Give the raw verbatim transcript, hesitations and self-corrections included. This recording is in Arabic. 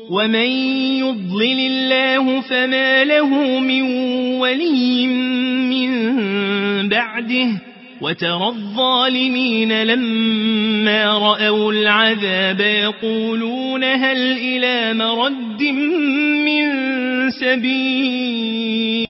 ومن يضلل الله فما له من ولي من بعده وترى الظالمين لما رأوا العذاب يقولون هل إلى مرد من سبيل